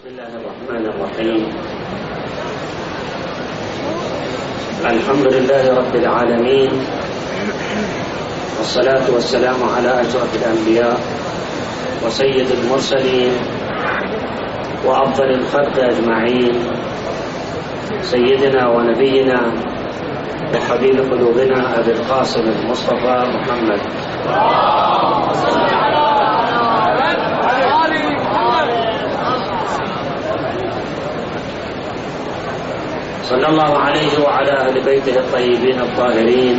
بسم الله الرحمن الرحيم. الحمد لله رب العالمين، والصلاة والسلام على أشرف الأنبياء وسيد المرسلين وأفضل الخلق أجمعين، سيدنا ونبينا وحبيب قلوبنا أبي القاسم المصطفى محمد صلى الله عليه وعلى أهل بيته الطيبين الطاهرين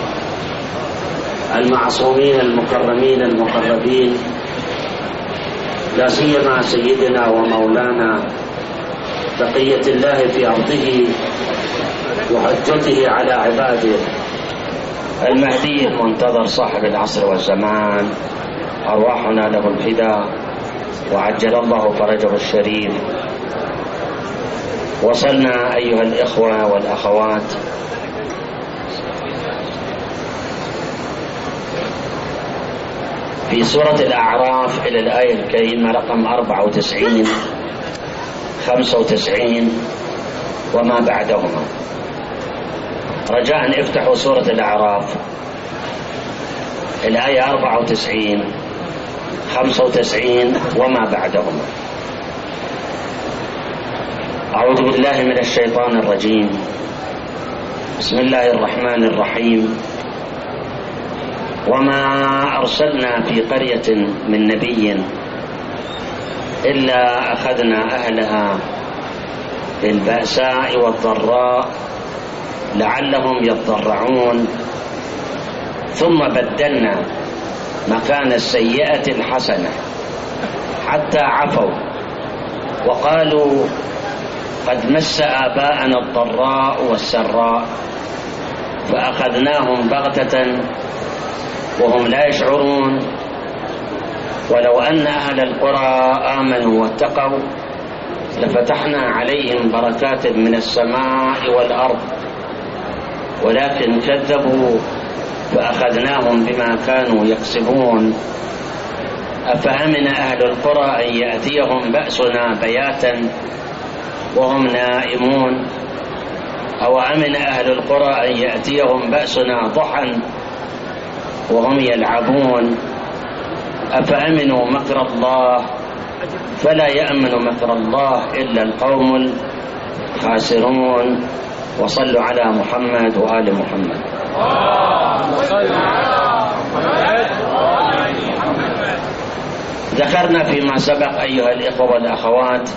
المعصومين المكرمين المقربين، لا سيما سيدنا ومولانا بقية الله في أرضه وحجته على عباده المهدي المنتظر صاحب العصر والزمان، أرواحنا له الفداء وعجل الله فرجه الشريف. وصلنا أيها الإخوة والأخوات في سورة الأعراف إلى الآية الكريمة رقم 94 95 وما بعدهما. رجاء افتحوا سورة الأعراف الآية 94 95 وما بعدهما. أعوذ بالله من الشيطان الرجيم. بسم الله الرحمن الرحيم. وما أرسلنا في قرية من نبي إلا أخذنا أهلها بالبأساء والضراء لعلهم يضرعون ثم بدلنا مكان السيئة الحسنة حتى عفوا وقالوا قد مس آباءنا الضراء والسراء فأخذناهم بغتة وهم لا يشعرون. ولو أن أهل القرى آمنوا واتقوا لفتحنا عليهم بركات من السماء والأرض ولكن كذبوا فأخذناهم بما كانوا يكسبون. أفأمن أهل القرى أن يأتيهم بأسنا بياتا وهم نائمون أو أمن أهل القرى أن يأتيهم بأسنا ضحى وهم يلعبون. أفأمنوا مكر الله فلا يأمن مكر الله إلا القوم الخاسرون. وصلوا على محمد وآل محمد. ذكرنا فيما سبق أيها الإخوة والأخوات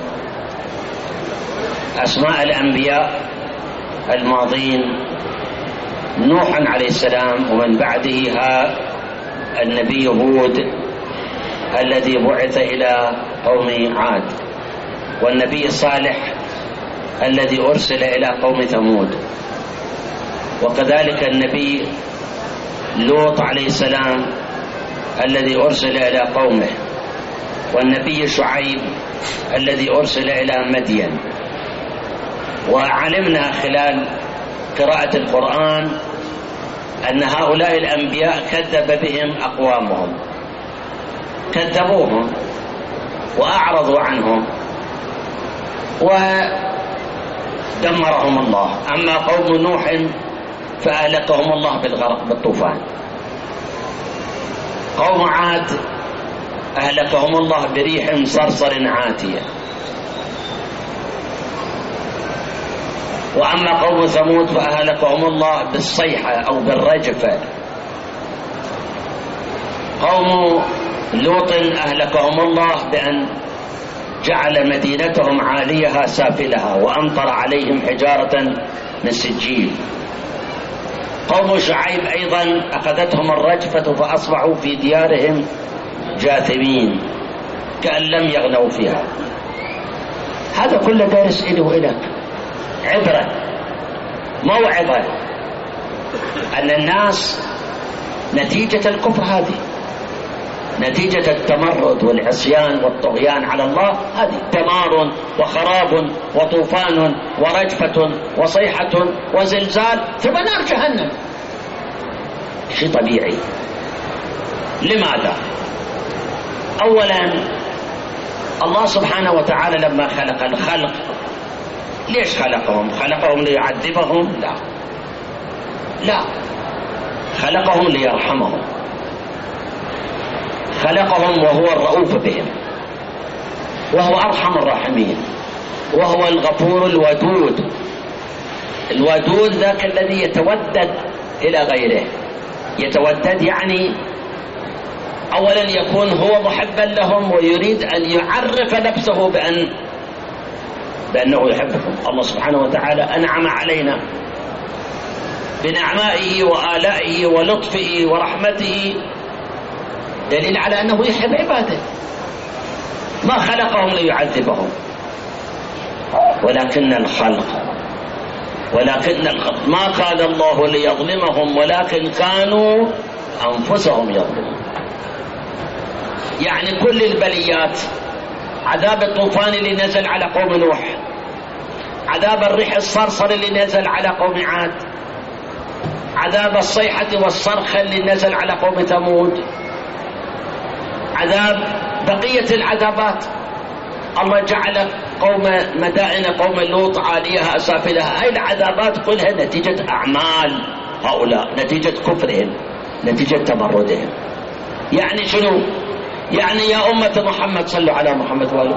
أسماء الأنبياء الماضين: نوح عليه السلام، ومن بعده النبي هود الذي بعث إلى قوم عاد، والنبي صالح الذي أرسل إلى قوم ثمود، وكذلك النبي لوط عليه السلام الذي أرسل إلى قومه، والنبي شعيب الذي أرسل إلى مدين. وعلمنا خلال قراءة القرآن أن هؤلاء الأنبياء كذب بهم أقوامهم، كذبوهم وأعرضوا عنهم ودمرهم الله. أما قوم نوح فأهلكهم الله بالغرق بالطوفان. قوم عاد أهلكهم الله بريح صرصر عاتية. وأما قوم ثمود فأهلكهم الله بالصيحة أو بالرجفة. قوم لوط أهلكهم الله بأن جعل مدينتهم عاليها سافلها وأمطر عليهم حجارة من سجيل. قوم شعيب أيضا أخذتهم الرجفة فأصبحوا في ديارهم جاثمين كأن لم يغنوا فيها. هذا كله دارس إلي وإلك عبرة موعظة أن الناس نتيجة الكفر هذه، نتيجة التمرد والعصيان والطغيان على الله، هذه دمار وخراب وطوفان ورجفة وصيحة وزلزال ثم نار جهنم. شيء طبيعي. لماذا؟ أولا الله سبحانه وتعالى لما خلق الخلق ليش خلقهم؟ خلقهم ليعذبهم؟ لا، خلقهم ليرحمهم، خلقهم وهو الرؤوف بهم، وهو أرحم الراحمين، وهو الغفور الودود. الودود ذاك الذي يتودد إلى غيره. يتودد يعني أولا يكون هو محبا لهم ويريد أن يعرف نفسه بأنه يحبهم. الله سبحانه وتعالى أنعم علينا بنعمائه وآلائه ولطفه ورحمته، دليل على أنه يحب عباده. ما خلقهم ليعذبهم، ولكن الخلق ما قال الله ليظلمهم، ولكن كانوا أنفسهم يظلمون. يعني كل البليات، عذاب الطوفان اللي نزل على قوم نوح، عذاب الريح الصرصر اللي نزل على قوم عاد، عذاب الصيحة والصرخة اللي نزل على قوم ثمود، عذاب بقية العذابات. الله جعل قوم مدائن قوم لوط عاليها أسافلها. هاي العذابات كلها نتيجة أعمال هؤلاء، نتيجة كفرهم، نتيجة تمردهم. يعني شنو؟ يعني يا أمة محمد صلوا على محمد وآله.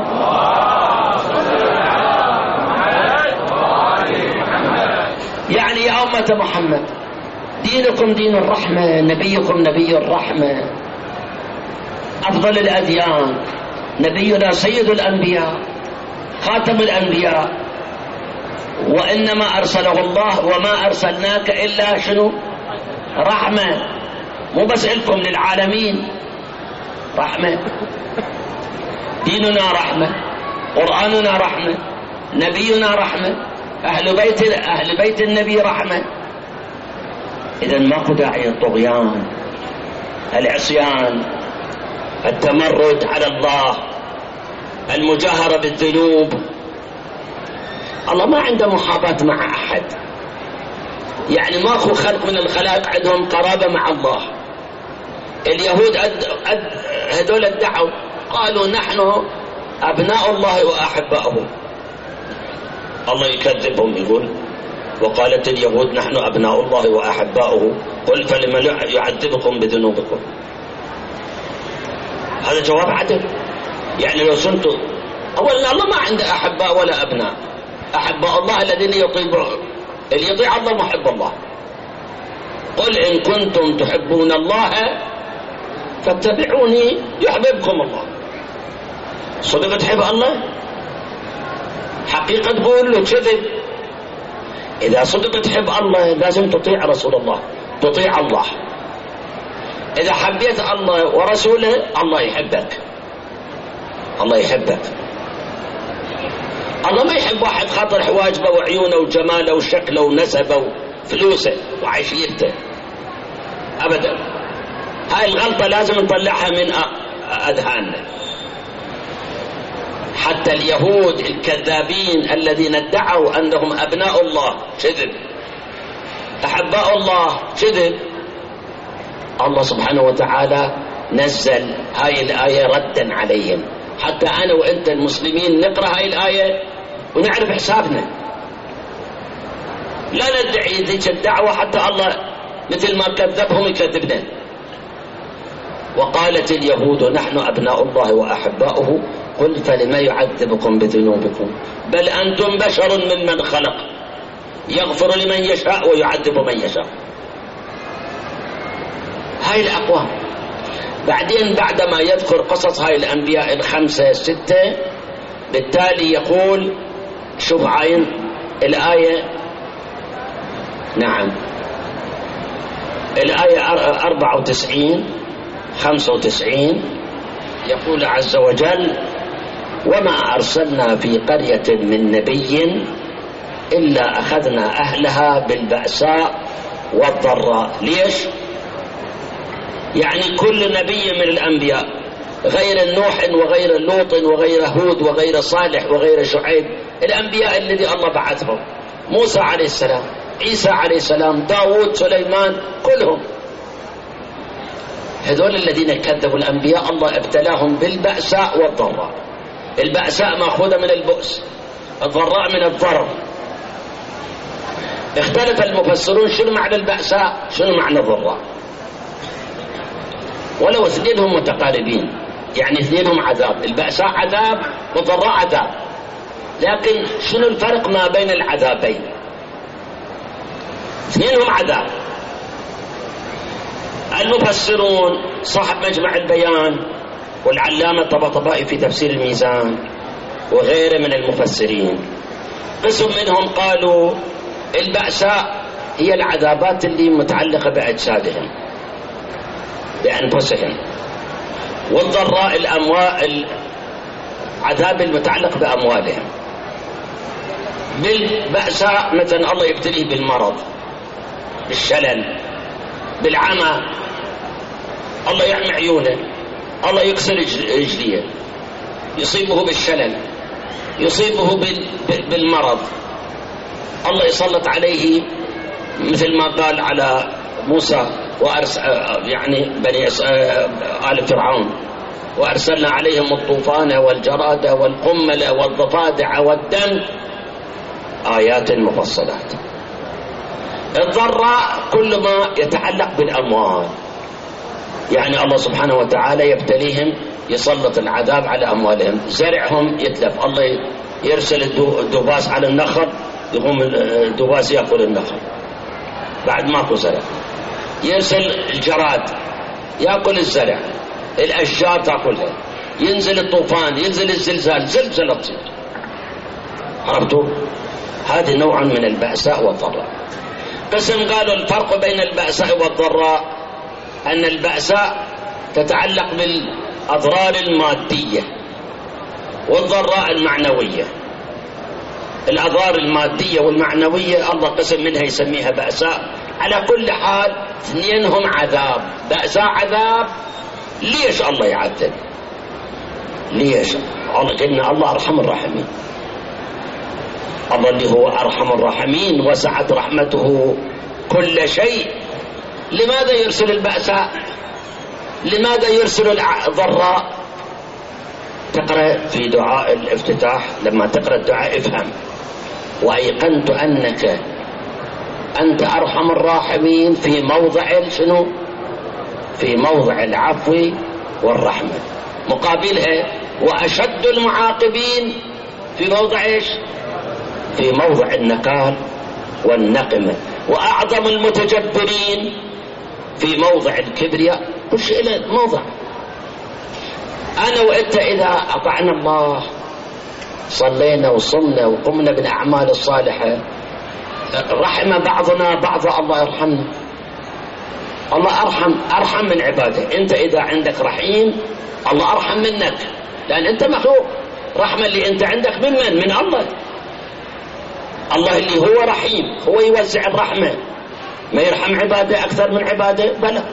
يعني يا أمة محمد دينكم دين الرحمة، نبيكم نبي الرحمة، أفضل الأديان، نبينا سيد الأنبياء، خاتم الأنبياء، وإنما أرسله الله وما أرسلناك إلا شنو؟ رحمة. مو بس لكم، للعالمين رحمة. ديننا رحمة، قرآننا رحمة، نبينا رحمة، أهل بيت النبي رحمة. إذن ماكو داعي الطغيان، العصيان، التمرد على الله، المجاهرة بالذنوب. الله ما عنده محاباة مع أحد. يعني ماكو خلق من الخلائق عندهم قرابة مع الله. اليهود هذول ادعوا، قالوا نحن أبناء الله وأحباؤه. الله يكذبهم، يقول وقالت اليهود نحن أبناء الله وأحباؤه، قل فلم يعذبكم بذنوبكم. هذا جواب عدل. يعني لو سنتوا أولا الله ما عنده أحباء ولا أبناء. أحباء الله الذين يطيعون، اللي يطيع الله محب الله. قل إن كنتم تحبون الله فاتبعوني يحببكم الله. صدق تحب الله؟ حقيقة تقول له كذب. إذا صدق تحب الله لازم تطيع رسول الله، تطيع الله. إذا حبيت الله ورسوله الله يحبك، الله يحبك. الله ما يحب واحد خاطر حواجبه وعيونه وجماله وشكله ونسبه وفلوسه وعيشيته أبدا. هاي الغلطة لازم نطلعها من أذهاننا. حتى اليهود الكذابين الذين ادعوا أنهم أبناء الله كذب، أحباء الله كذب. الله سبحانه وتعالى نزل هاي الآية ردا عليهم، حتى أنا وأنت المسلمين نقرأ هاي الآية ونعرف حسابنا. لا ندعي ذيك الدعوة حتى الله مثل ما كذبهم يكذبنا. وقالت اليهود نحن أبناء الله وأحباؤه قل فلما يعذبكم بذنوبكم بل أنتم بشر ممن خلق يغفر لمن يشاء ويعذب من يشاء. هاي الأقوام. بعدين بعدما يذكر قصص هاي الأنبياء الخمسة الستة، بالتالي يقول شوف عين الآية، نعم الآية 94 95 يقول عز وجل وما أرسلنا في قرية من نبي إلا أخذنا أهلها بالبأساء والضراء. ليش؟ يعني كل نبي من الأنبياء غير نوح وغير لوط وغير هود وغير صالح وغير شعيب، الأنبياء الذي الله بعثهم، موسى عليه السلام، عيسى عليه السلام، داود، سليمان، كلهم هذول الذين كذبوا الأنبياء الله ابتلاهم بالبأساء والضراء. البأساء مأخوذة من البؤس، الضراء من الضرر. اختلف المفسرون شنو معنى البأساء شنو معنى الضراء، ولو اثنينهم متقاربين، يعني اثنينهم عذاب، البأساء عذاب والضراء عذاب، لكن شنو الفرق ما بين العذابين؟ اثنينهم عذاب. المفسرون صاحب مجمع البيان والعلامة الطباطبائي في تفسير الميزان وغيره من المفسرين، قسم منهم قالوا البأساء هي العذابات اللي متعلقة بأجسادهم بأنفسهم، والضراء العذاب المتعلق بأموالهم. بالبأساء مثلا الله يبتليه بالمرض، بالشلل، بالعمى، الله يعمي عيونه، الله يكسر رجليه، يصيبه بالشلل، يصيبه بالمرض، الله يسلط عليه مثل ما قال على موسى يعني بني آل فرعون، وأرسلنا عليهم الطوفان والجراد والقمل والضفادع والدم آيات مفصلات. الضراء كل ما يتعلق بالأموال، يعني الله سبحانه وتعالى يبتليهم، يسلط العذاب على أموالهم، زرعهم يتلف، الله يرسل الدباس على النخل، يقوم الدباس يأكل النخل بعد ماكو زرع، يرسل الجراد يأكل الزرع، الأشجار تأكلها، ينزل الطوفان، ينزل الزلزال، زلزلة تصير. عرفتوا؟ هذه نوع من البأساء والضراء. قسم قالوا الفرق بين البأساء والضراء أن البأساء تتعلق بالأضرار المادية والضراء المعنوية. الأضرار المادية والمعنوية الله قسم منها يسميها بأساء. على كل حال اثنينهم عذاب، بأساء عذاب. ليش الله يعذب؟ ليش؟ قلنا الله أرحم الراحمين، الله اللي هو أرحم الراحمين وسعت رحمته كل شيء. لماذا يرسل البأساء؟ لماذا يرسل الضراء؟ تقرأ في دعاء الافتتاح، لما تقرأ الدعاء افهم: وأيقنت أنك أنت أرحم الراحمين في موضع شنو؟ في موضع العفو والرحمة. مقابلها وأشد المعاقبين في موضع إيش؟ في موضع النكال والنقمة. وأعظم المتجبرين في موضع الكبرياء. كل شيء له موضع. أنا وأنت إذا أطعنا الله، صلينا وصمنا وقمنا بالأعمال الصالحة، رحم بعضنا بعضا، الله يرحمنا. الله أرحم من عباده. أنت إذا عندك رحيم، الله أرحم منك، لأن أنت مخلوق. رحمة اللي أنت عندك من من؟ من الله. الله اللي هو رحيم، هو يوزع الرحمة، ما يرحم عباده أكثر من عباده، بلى.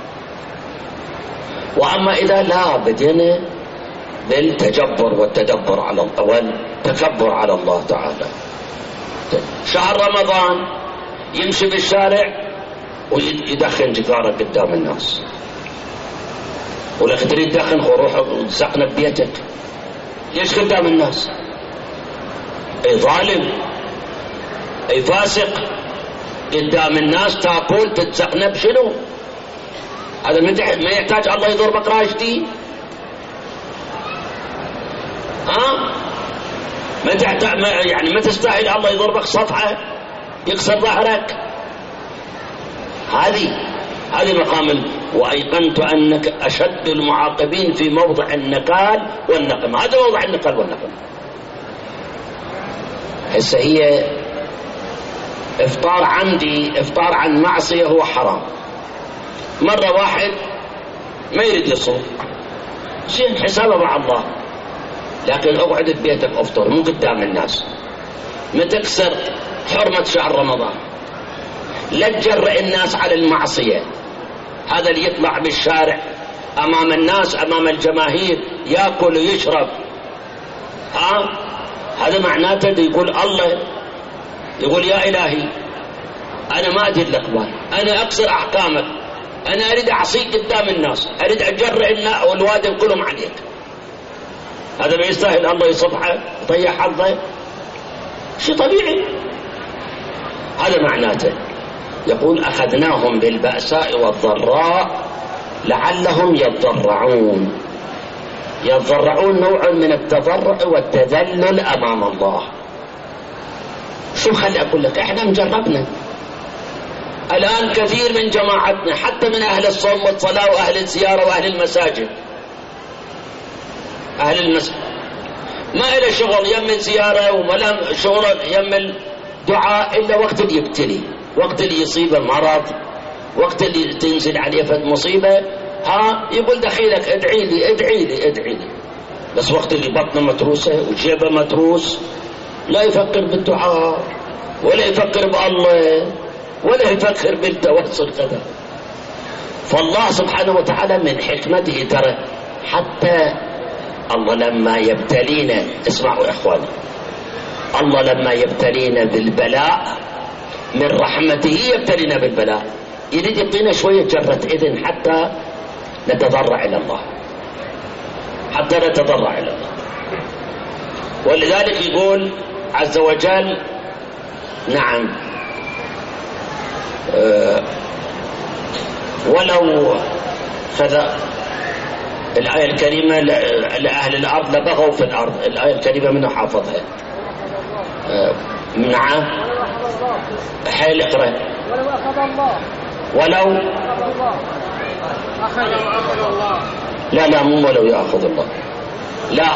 وأما إذا لا، بدينا بالتجبر والتدبر على الله والتكبر على الله تعالى. شهر رمضان يمشي بالشارع ويدخن سيجارة قدام الناس، ولك تريد تدخن روح وتسقنا ببيتك. ليش قدام الناس؟ اي ظالم، اي فاسق، قدام الناس تاكل تتسقنا بشنو؟ هذا ما يحتاج الله يضربك راشدي؟ ما تحتاج، يعني ما تستاهل الله يضربك صفحة يكسر ظهرك. هذه مقام. وأيقنت أنك أشد المعاقبين في موضع النكال والنقم. هذا موضع النكال والنقم. هسه هي إفطار عمدي، إفطار عن معصية هو حرام. مرة واحد ما يريد يصوم، زين حسابه مع الله، لكن اقعد ببيتك افطر مو قدام الناس، ما تكسر حرمة شهر رمضان، لا تجرئ الناس على المعصية. هذا اللي يطلع بالشارع امام الناس امام الجماهير ياكل ويشرب، هذا معناته يقول الله، يقول يا الهي انا ما ادري الاقبال، انا اكسر احكامك، انا اريد اعصيك قدام الناس، اريد اجرئ الوادم كلهم عليك. هذا ما يستاهل الله يصفحه يضيع حظه؟ شيء طبيعي. هذا معناته. يقول أخذناهم بالبأساء والضراء لعلهم يضرعون. يضرعون نوع من التضرع والتذلل أمام الله. شو خلي أقول لك، إحنا مجربنا الآن كثير من جماعتنا حتى من أهل الصوم والصلاة وأهل الزيارة وأهل المساجد، ما إلى شغل يم الزيارة ولا شغل يم الدعاء إلا وقت اللي يبتلي، وقت اللي يصيبه مرض، وقت اللي تنزل عليه فد مصيبة يقول دخيلك ادعي لي ادعي لي ادعي لي. بس وقت اللي بطنه متروسة وجيبه متروس لا يفكر بالدعاء ولا يفكر بالله ولا يفكر بالتوسل كذا. فالله سبحانه وتعالى من حكمته ترى حتى الله لما يبتلينا، اسمعوا يا اخواني، الله لما يبتلينا بالبلاء من رحمته يبتلينا بالبلاء، يريد يعطينا شوية جرة إذن حتى نتضرع إلى الله، حتى نتضرع إلى الله. ولذلك يقول عز وجل نعم ولو كذا الآية الكريمة لأهل الأرض لبغوا في الأرض، الآية الكريمة منه حافظها نعم حيل اقرأ ولو أخذ الله ولو أخذ الله لا مو ولو يأخذ الله، لا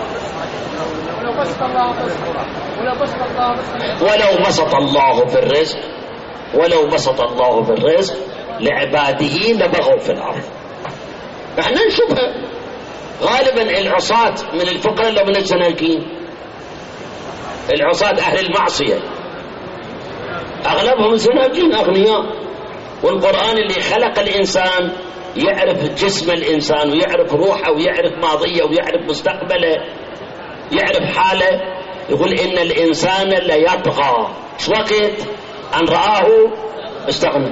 ولو بسط الله في الرزق، ولو بسط الله في الرزق لعباده لبغوا في الأرض. احنا نشوفها غالبا العصاة من الفقراء لو من الزناكين، العصاة أهل المعصية أغلبهم زناكين أغنياء. والقرآن اللي خلق الإنسان يعرف جسم الإنسان ويعرف روحه ويعرف ماضيه ويعرف مستقبله يعرف حاله، يقول إن الإنسان ليطغى شو وقت أن رآه استغنى.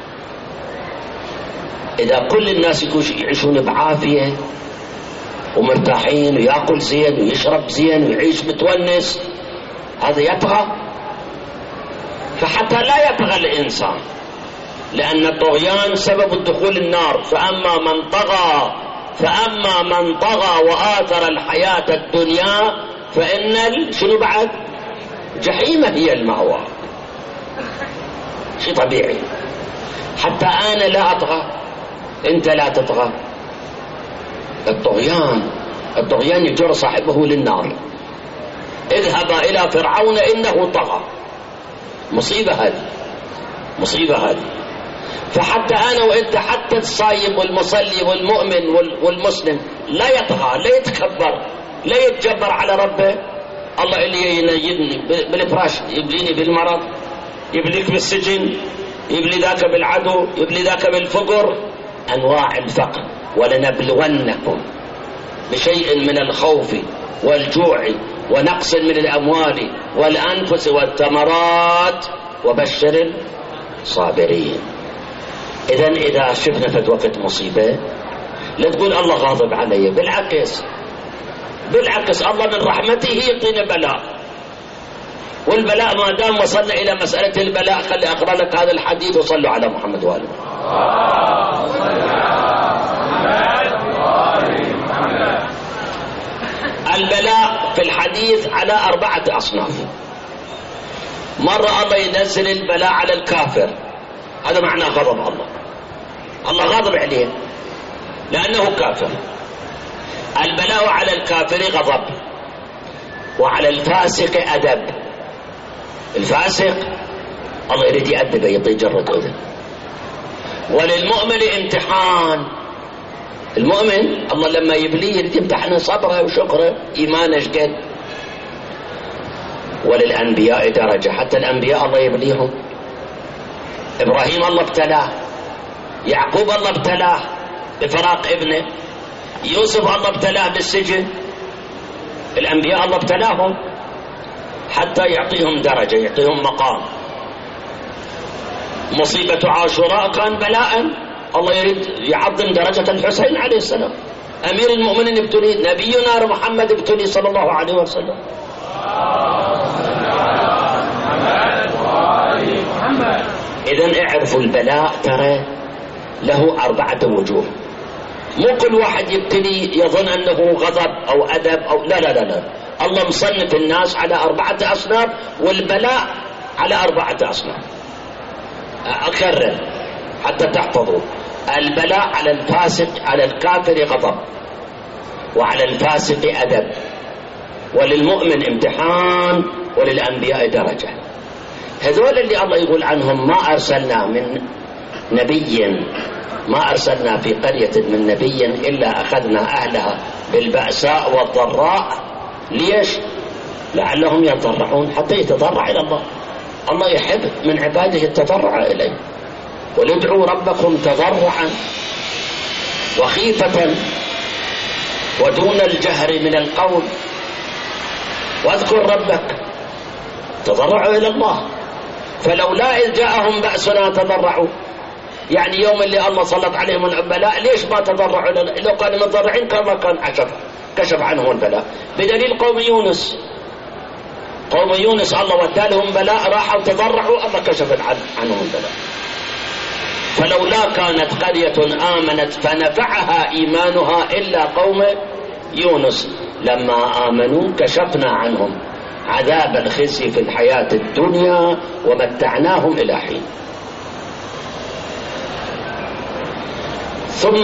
إذا كل الناس يعيشون بعافية ومرتاحين ويأكل زين ويشرب زين ويعيش متونس، هذا يطغى. فحتى لا يطغى الإنسان، لأن الطغيان سبب الدخول النار. فأما من طغى وآثر الحياة الدنيا فإن شنو بعد جحيم هي المأوى. شيء طبيعي. حتى أنا لا أطغى، أنت لا تطغى. الطغيان يجر صاحبه للنار. اذهب إلى فرعون إنه طغى. مصيبة هذه. فحتى أنا وإنت، حتى الصايم والمصلي والمؤمن والمسلم لا يطغى، لا يتكبر، لا يتجبر على ربه. الله اللي ينيبني بالفراش يبليني بالمرض، يبليك بالسجن، يبلي ذاك بالعدو، يبلي ذاك بالفقر، أنواع الفقر. ولنبلونكم بشيء من الخوف والجوع ونقص من الأموال والأنفس والثمرات وبشر الصابرين. إذا شفنا في وقت مصيبة لا تقول الله غاضب علي، بالعكس الله من رحمته يعطينا بلاء. والبلاء ما دام وصلنا إلى مسألة البلاء، خلي أقرأ لك هذا الحديث وصلوا على محمد وآله. البلاء في الحديث على 4 أصناف. مرة الله ينزل البلاء على الكافر، هذا معناه غضب الله غاضب عليه لأنه كافر. البلاء على الكافر غضب، وعلى الفاسق أدب. الفاسق الله يريد يأدبه، يعطيه جرة أذن. وللمؤمن امتحان. المؤمن الله لما يبليه يريد يمتحنه صبره وشكره، إيمانه شقد. وللأنبياء درجة، حتى الأنبياء الله يبليهم. إبراهيم الله ابتلاه، يعقوب الله ابتلاه بفراق ابنه، يوسف الله ابتلاه بالسجن. الأنبياء الله ابتلاهم حتى يعطيهم درجة، يعطيهم مقام. مصيبة عاشوراء كان بلاء، الله يريد يعظم درجة الحسين عليه السلام. أمير المؤمنين ابتلي، نبينا محمد ابتلي صلى الله عليه وسلم. إذن اعرفوا البلاء ترى له 4 وجوه. مو كل واحد يبتلي يظن أنه غضب أو أدب أو لا لا لا لا. الله مصنف الناس على 4 أصناف، والبلاء على 4 أصناف. أكرر حتى تحفظوا: البلاء على الفاسق، على الكافر غضب، وعلى الفاسق أدب، وللمؤمن امتحان، وللأنبياء درجة. هذول اللي الله يقول عنهم: ما أرسلنا من نبي، ما أرسلنا في قرية من نبي إلا أخذنا أهلها بالبأساء والضراء. ليش؟ لعلهم يتضرعون، حتى يتضرع إلى الله. الله يحب من عباده التضرع إليه. قل ادعوا ربكم تضرعا وخيفة ودون الجهر من القول واذكر ربك. تضرعوا إلى الله. فلولا إذ جاءهم بأسنا تضرعوا، يعني يوم اللي الله سلط عليهم البلاء ليش ما تضرعوا؟ لو كانوا متضرعين كما كان كشف عنهم البلاء. بدليل قوم يونس، قوم يونس الله ودالهم بلاء، راحوا تضرعوا، الله كشف عنهم البلاء. فلولا كانت قرية آمنت فنفعها إيمانها إلا قوم يونس لما آمنوا كشفنا عنهم عذاب الخزي في الحياة الدنيا ومتعناهم إلى حين. ثم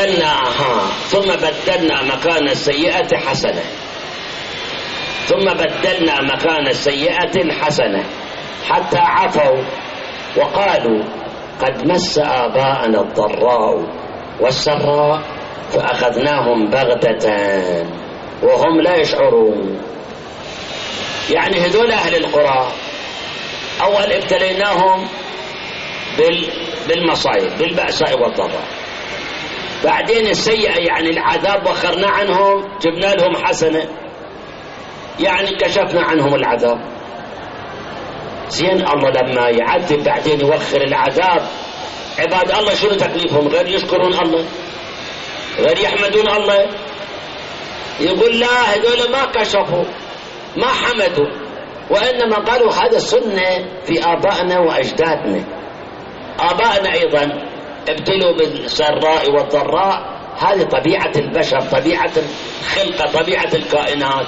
بدلنا مكان السيئة حسنة، ثم بدلنا مكان السيئة حسنة حتى عفوا وقالوا قد مس آباءنا الضراء والسراء فأخذناهم بغتة وهم لا يشعرون. يعني هذول أهل القرى أول ابتليناهم بالمصائب، بالبأساء والضراء. بعدين السيئة يعني العذاب وخرنا عنهم، جبنا لهم حسنة يعني كشفنا عنهم العذاب. زين الله لما يعذب بعدين يوخر العذاب، عباد الله شنو تكليفهم؟ غير يشكرون الله، غير يحمدون الله. يقول لا، هذول ما كشفوا، ما حمدوا، وإنما قالوا هذا سنة في آبائنا وأجدادنا. آبائنا أيضا ابتلوا بالسراء والضراء، هذه طبيعة البشر، طبيعة الخلقة، طبيعة الكائنات.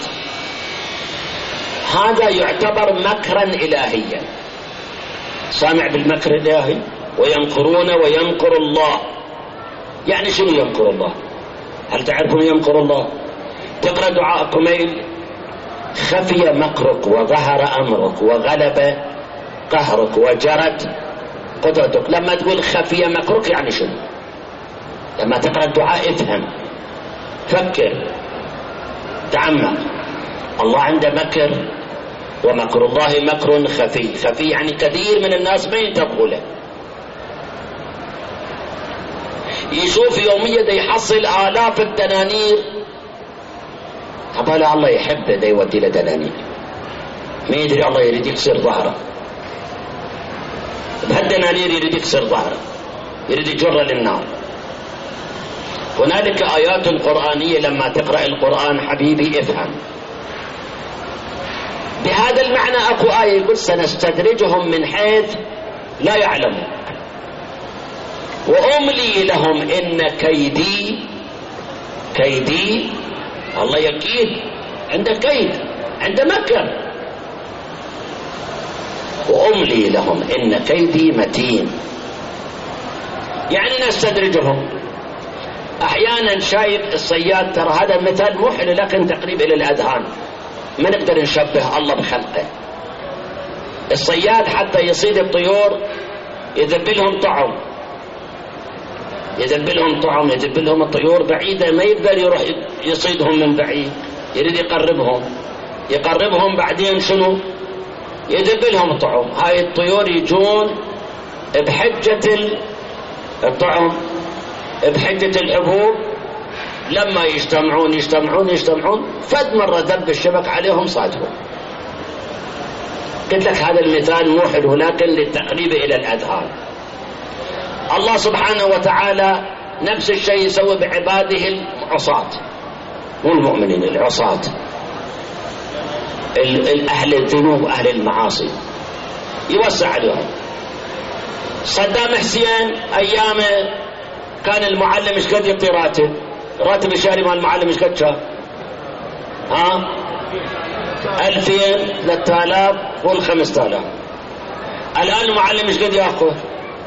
هذا يعتبر مكرا إلهيا. سامع بالمكر الإلهي؟ ويمكرون ويمكر الله. يعني شنو يمكر الله؟ هل تعرفون يمكر الله؟ تقرأ دعاء كميل: خفي مكرك وظهر أمرك وغلب قهرك وجرت قدرتك. لما تقول خفي مكرك يعني شنو؟ لما تقرأ الدعاء افهم، فكر، تعمق. الله عنده مكر، ومكر الله مكر خفي. خفي يعني كثير من الناس ما ينتبهوا له. يشوف يوميا دا يحصل آلاف الدنانير، عبالة الله يحبه دا يودي له دنانير، ما يدري الله يريد يكسر ظهره بهالدنانير، يريد يكسر ظهره، يريد يجره للنار. هنالك آيات قرآنية لما تقرأ القرآن حبيبي افهم. بهذا المعنى أكو آية يقول سنستدرجهم من حيث لا يعلمون وأملي لهم إن كيدي الله يكيد، عنده كيد، عنده مكر. وأملي لهم إن كيدي متين. يعني نستدرجهم. أحيانا شايف الصياد، ترى هذا مثال محل لكن تقريب إلى الأذهان، ما نقدر نشبه الله بخلقه. الصياد حتى يصيد الطيور يذب لهم طعم، يذب لهم الطيور بعيدة، ما يقدر يروح يصيدهم من بعيد، يريد يقربهم بعدين شنو؟ يذب لهم الطعم. هاي الطيور يجون بحجة الطعم، بحجة الحبوب، لما يجتمعون فد مرة ذب الشبك عليهم صادهم. قلت لك هذا المثال مو حلو لكن للتقريب إلى الأذهان. الله سبحانه وتعالى نفس الشيء يسوي بعباده العصاة، مو المؤمنين، العصاة، أهل الذنوب أهل المعاصي، يوسع عليهم. صدام حسين أيامه كان المعلم ايش قد يعطي راتب الشهري مال المعلم ايش قد كان؟ 2000 3000 قول 5000. الآن المعلم ايش قد ياخذ؟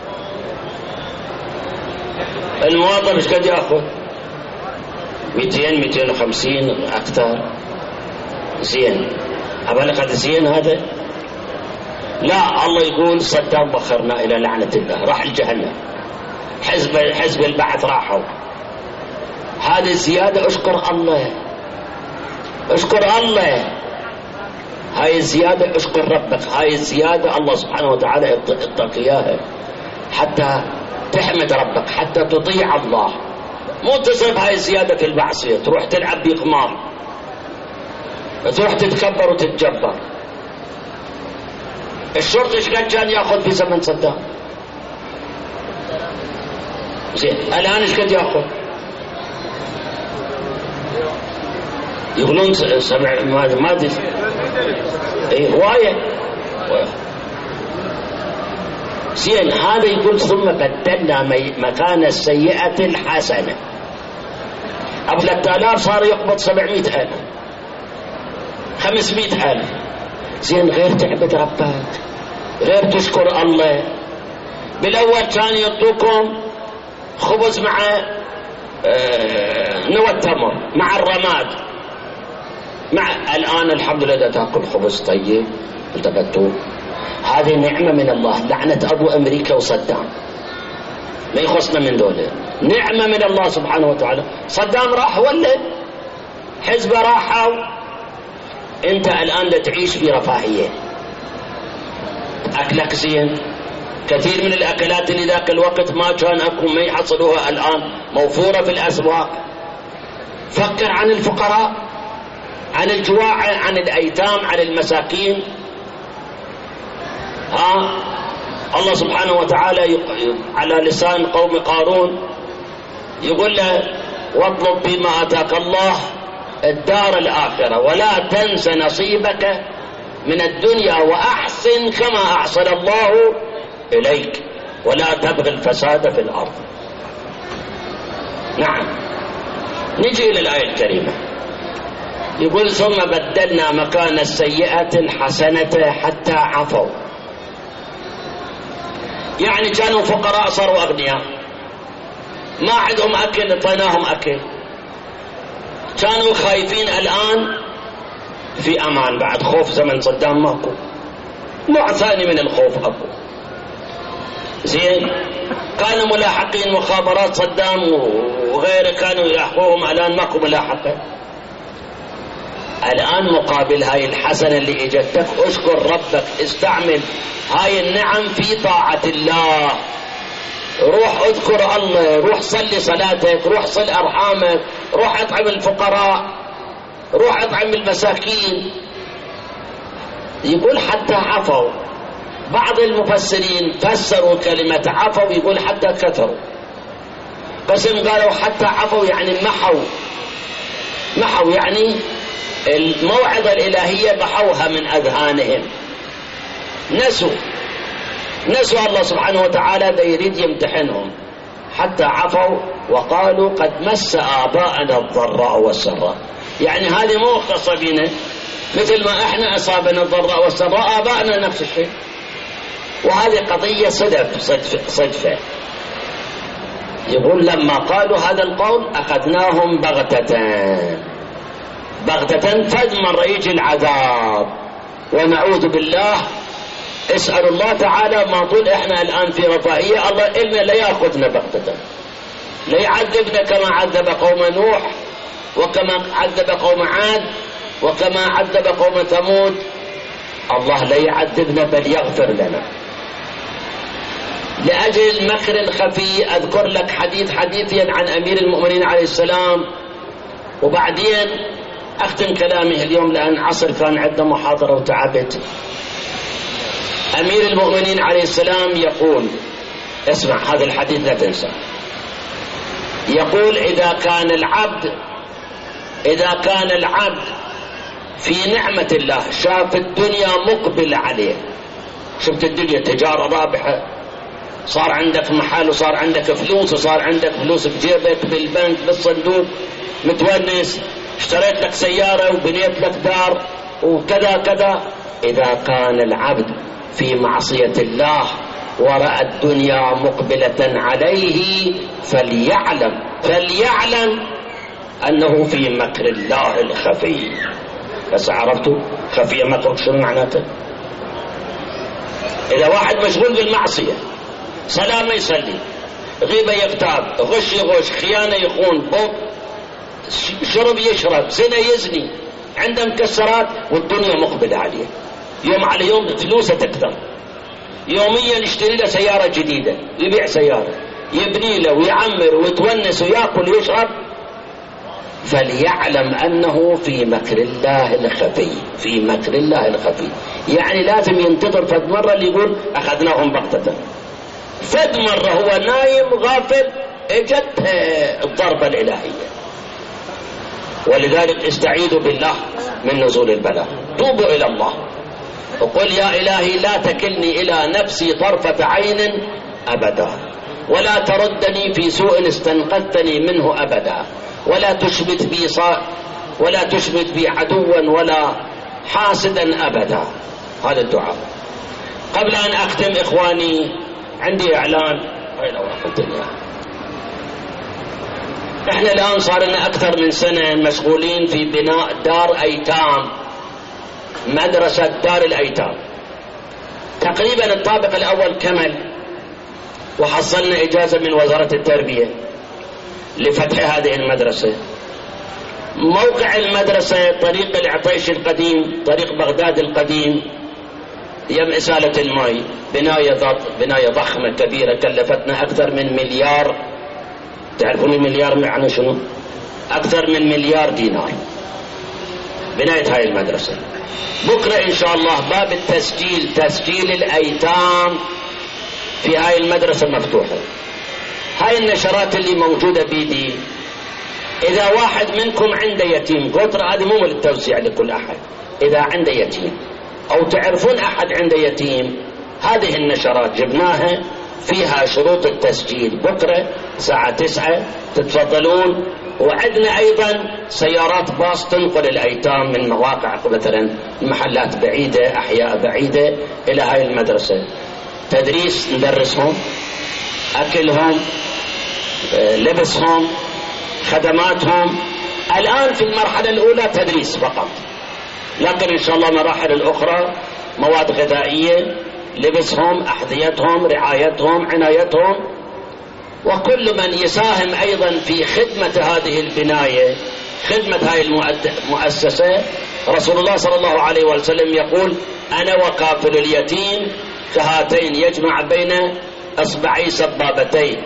الموظف ايش قد ياخذ؟ 200 250 أكثر. زين، أبالغ هذا زين هذا؟ لا، الله يقول صدام بخرنا إلى لعنة الله، راح الجهنم، حزب البعث راحوا. هذه الزيادة اشكر الله، اشكر الله، هاي الزيادة اشكر ربك، هاي الزيادة الله سبحانه وتعالى يعطيك إياها حتى تحمد ربك، حتى تطيع الله، مو تصرف هاي الزيادة في المعصية، تروح تلعب بقمار، تروح تتكبر وتتجبر. الشرطي ايش قد كان ياخذ في زمن صدام؟ زين، الآن ايش قد ياخذ؟ يقولون 7 ما ادري، اي هوايه. زين، هذا يقول ثم بدلنا مكان السيئة الحسنة. أبو 3000 صار يقبض 700,000 500,000. زين، غير تعبد ربك، غير تشكر الله. بالأول كان يعطوكم خبز مع نوى التمر مع الرماد، الآن الحمد لله تأكل خبز طيب التقطوه. هذه نعمة من الله، لعنة أبو أمريكا وصدام ما يخصنا من دولة، نعمة من الله سبحانه وتعالى. صدام راح ولا حزبه راحوا، انت الآن تعيش في رفاهية، أكلك زين، كثير من الأكلات اللي ذاك الوقت ما كان أكو ما يحصلوها الآن موفورة في الأسواق. فكر عن الفقراء، عن الجواع، عن الأيتام، عن المساكين. الله سبحانه وتعالى على لسان قوم قارون يقول له واطلب بما آتاك الله الدار الآخرة ولا تنس نصيبك من الدنيا وأحسن كما أحسن الله إليك ولا تبغي الفساد في الأرض. نعم، نجي إلى الآية الكريمة، يقول ثم بدلنا مكان السيئة الحسنة حتى عفوا. يعني كانوا فقراء صاروا أغنياء، ما عندهم أكل اعطيناهم أكل، كانوا خايفين الآن في أمان، بعد خوف زمن صدام ماكو، نوع ثاني من الخوف أكو. زين، كانوا ملاحقين مخابرات صدام وغيره كانوا يلاحقوهم، الآن ماكو ملاحقة. الآن مقابل هاي الحسنة اللي اجتك اشكر ربك، استعمل هاي النعم في طاعة الله، روح اذكر الله، روح صلي صلاتك، روح صل أرحامك، روح اطعم الفقراء، روح اطعم المساكين. يقول حتى عفوا، بعض المفسرين فسروا كلمة عفوا يقول حتى كثروا، قسم قالوا حتى عفوا يعني محوا يعني الموعظة الإلهية محوها من أذهانهم، نسوا الله سبحانه وتعالى دا يريد يمتحنهم. حتى عفوا وقالوا قد مس آباءنا الضراء والسراء، يعني هذه مو خاصة بنا، مثل ما احنا أصابنا الضراء والسراء آباءنا نفس الشيء. وهذه قضية صدفة. يقول لما قالوا هذا القول أخذناهم بغتة فمرة يجي العذاب ونعوذ بالله. اسأل الله تعالى ما طول احنا الآن في رفاهية، الله إلنا لا يأخذنا بغتة، لا يعذبنا كما عذب قوم نوح وكما عذب قوم عاد وكما عذب قوم ثمود. الله لا يعذبنا بل يغفر لنا. لأجل المكر الخفي أذكر لك حديثيا عن أمير المؤمنين عليه السلام، وبعدين أختم كلامي اليوم لأن عصر كان عندنا محاضرة وتعبت. أمير المؤمنين عليه السلام يقول، اسمع هذا الحديث لا تنسى، يقول إذا كان العبد في نعمة الله، شاف الدنيا مقبل عليه، شفت الدنيا تجارة رابحة، صار عندك محل وصار عندك فلوس وصار عندك فلوس بجيبك بالبنك بالصندوق، متونس، اشتريت لك سيارة وبنيت لك دار وكذا كذا. إذا كان العبد في معصية الله ورأى الدنيا مقبلة عليه فليعلم أنه في مكر الله الخفي. بس عرفتوا خفي مكر شنو معناته؟ إذا واحد مشغول بالمعصية، صلاة ما يصلي، غيبة يغتاب، غش يغش، خيانة يخون، شرب يشرب، زنا يزني، عنده مكسرات والدنيا مقبلة عليه، يوم على يوم فلوسه تكثر، يوميا يشتري له سيارة جديدة، يبيع سيارة، يبني له ويعمر ويتونس ويأكل ويشرب، فليعلم أنه في مكر الله الخفي. في مكر الله الخفي يعني لازم ينتظر فد مرة اللي يقول أخذناهم بغتة، فد مرة هو نايم غافل اجت الضربة الإلهية. ولذلك استعيذوا بالله من نزول البلاء، توبوا إلى الله وقل يا إلهي لا تكلني إلى نفسي طرفة عين أبدا، ولا تردني في سوء استنقذتني منه أبدا، ولا تشمت بي عدوا ولا حاسدا أبدا. هذا الدعاء. قبل أن أختم إخواني عندي إعلان. احنا الآن صار لنا أكثر من سنة مشغولين في بناء دار أيتام، مدرسة دار الأيتام. تقريبا الطابق الأول كمل، وحصلنا إجازة من وزارة التربية لفتح هذه المدرسة. موقع المدرسة طريق العطيش القديم، طريق بغداد القديم، يم إسالة الماء، بناية ضخمة كبيرة كلفتنا أكثر من مليار. تعرفون المليار معنى شنو؟ أكثر من مليار دينار بناية هاي المدرسة. بكرة إن شاء الله باب التسجيل، تسجيل الأيتام في هاي المدرسة مفتوحة. هاي النشرات اللي موجودة بيدي، إذا واحد منكم عنده يتيم، قطرة هذه مو للتوزيع لكل أحد، إذا عنده يتيم أو تعرفون أحد عنده يتيم، هذه النشرات جبناها فيها شروط التسجيل. بكرة الساعة 9 تتفضلون. وعندنا أيضا سيارات باص تنقل الأيتام من مواقع مثلا محلات بعيدة، أحياء بعيدة، إلى هاي المدرسة. تدريس ندرسهم، أكلهم، لبسهم، خدماتهم. الآن في المرحلة الأولى تدريس فقط، لكن إن شاء الله مراحل الأخرى مواد غذائية، لبسهم، أحذيتهم، رعايتهم، عنايتهم. وكل من يساهم أيضا في خدمة هذه البناية، خدمة هذه المؤسسة. رسول الله صلى الله عليه وسلم يقول أنا وكافل اليتيم كهاتين، يجمع بين أصبعي سبابتين.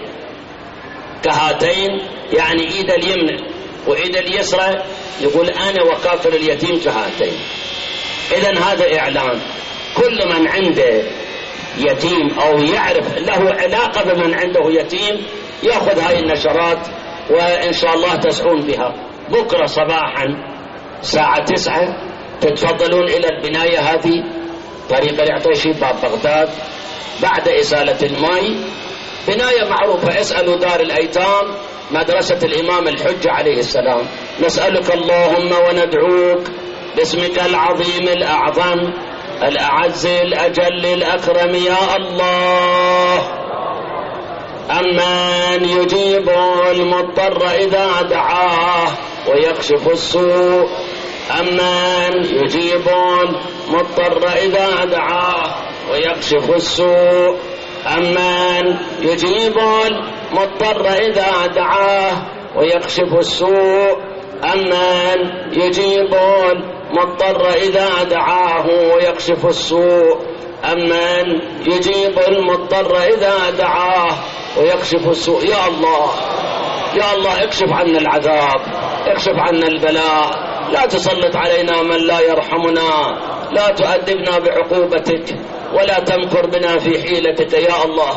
كهاتين يعني إيد اليمنى وإيد اليسرى، يقول أنا وكافل اليتيم كهاتين. إذن هذا إعلان، كل من عنده يتيم أو يعرف له علاقة بمن عنده يتيم يأخذ هاي النشرات، وإن شاء الله تسعون بها. بكرة صباحا الساعة 9 تتفضلون إلى البناية هذه، طريق العطيشي باب بغداد، بعد إسالة الماء. بناية معروفة، اسألوا دار الأيتام، مدرسة الإمام الحجة عليه السلام. نسألك اللهم وندعوك باسمك العظيم الأعظم الأعز الأجل الأكرم يا الله، أمن يجيب المضطر إذا دعاه ويكشف السوء، أمن يجيب المضطر إذا دعاه ويكشف السوء، أمن يجيب المضطر إذا دعاه ويكشف السوء، أمن يجيب المضطر إذا دعاه ويكشف السوء، أمن يجيب المضطر إذا دعاه ويكشف السوء. يا الله يا الله اكشف عنا العذاب، اكشف عنا البلاء، لا تسلط علينا من لا يرحمنا، لا تؤدبنا بعقوبتك ولا تمكر بنا في حيلتك يا الله،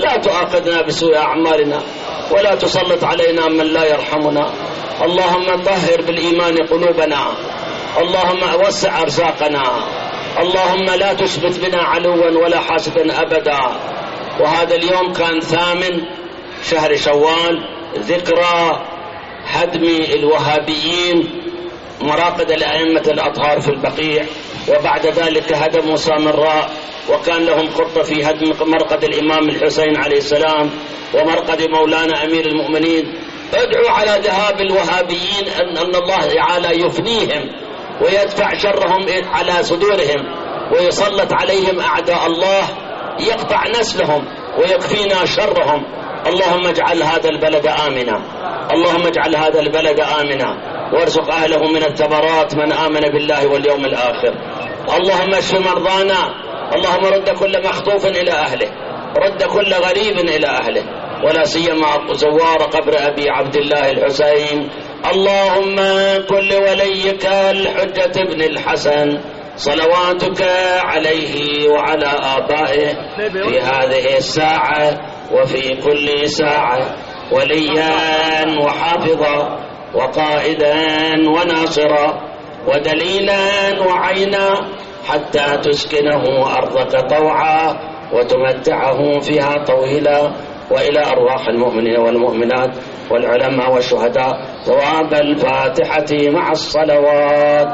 لا تؤاخذنا بسوء أعمالنا ولا تسلط علينا من لا يرحمنا. اللهم طهر بالإيمان قلوبنا، اللهم وسع أرزاقنا، اللهم لا تثبت بنا علوا ولا حاسدا أبدا. وهذا اليوم كان 8 شهر شوال، ذكرى هدم الوهابيين مراقد الأئمة الأطهار في البقيع، وبعد ذلك هدموا سامراء، وكان لهم خطة في هدم مرقد الإمام الحسين عليه السلام ومرقد مولانا أمير المؤمنين. ادعوا على ذهاب الوهابيين أن الله تعالى يفنيهم ويدفع شرهم على صدورهم ويسلط عليهم أعداء الله، يقطع نسلهم ويكفينا شرهم. اللهم اجعل هذا البلد آمنا، اللهم اجعل هذا البلد آمنا، وارزق أهله من الثمرات من آمن بالله واليوم الآخر. اللهم اشف مرضانا، اللهم رد كل مخطوف إلى أهله، رد كل غريب إلى أهله، ولا سيما زوار قبر أبي عبد الله الحسين. اللهم كن لوليك الحجة بن الحسن صلواتك عليه وعلى آبائه في هذه الساعة وفي كل ساعة وليا وحافظا وقائدا وناصرا ودليلا وعينا، حتى تسكنه أرضك طوعا وتمتعه فيها طويلا. وإلى أرواح المؤمنين والمؤمنات والعلماء والشهداء ثواب الفاتحة مع الصلوات.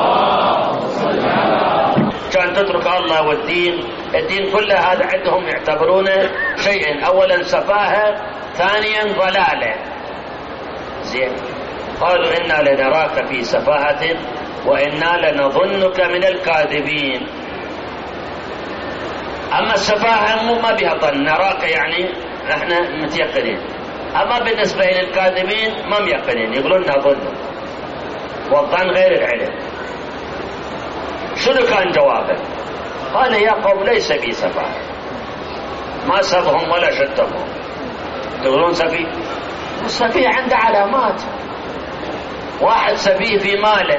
كان تترك الله والدين، الدين كله هذا عندهم يعتبرونه شيئين: أولا سفاهة، ثانيا ضلالة. زين، قالوا إنا لنراك في سفاهة وإنا لنظنك من الكاذبين. أما السفاهة ما بها ظن، نراك يعني احنا متيقنين، أما بالنسبة للكاذبين ما ميقنين، يقولون نظن، والظن غير العلم. شنو كان جوابه؟ قال: يا قوم ليس بي سفاهة، ما سبهم ولا شتمهم. تقولون سفيه؟ السفيه عنده علامات. واحد سفيه في ماله،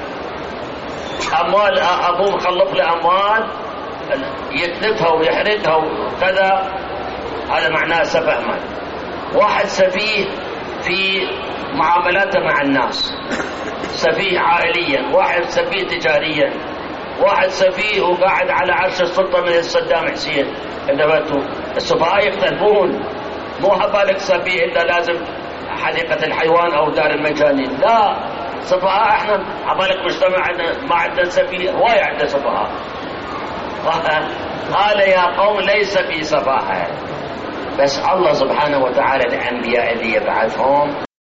أموال أبوه مخلف له أموال يتلفها ويحرقها وكذا، هذا معناه سفه مال. واحد سفيه في معاملاته مع الناس، سفيه عائليا، واحد سفيه تجاريا، واحد سفيه وقاعد على عرش السلطة من صدام حسين. انتبهتوا؟ السفهاء يختلفون، مو هبالك سفيه إلا لازم حديقة الحيوان أو دار المجانين، لا، سفهاء احنا هبالك مجتمع ما عندنا سفيه، هواي عندنا سفهاء. قال: يا قوم ليس في سفاهة، بس الله سبحانه وتعالى الأنبياء اللي يبعثهم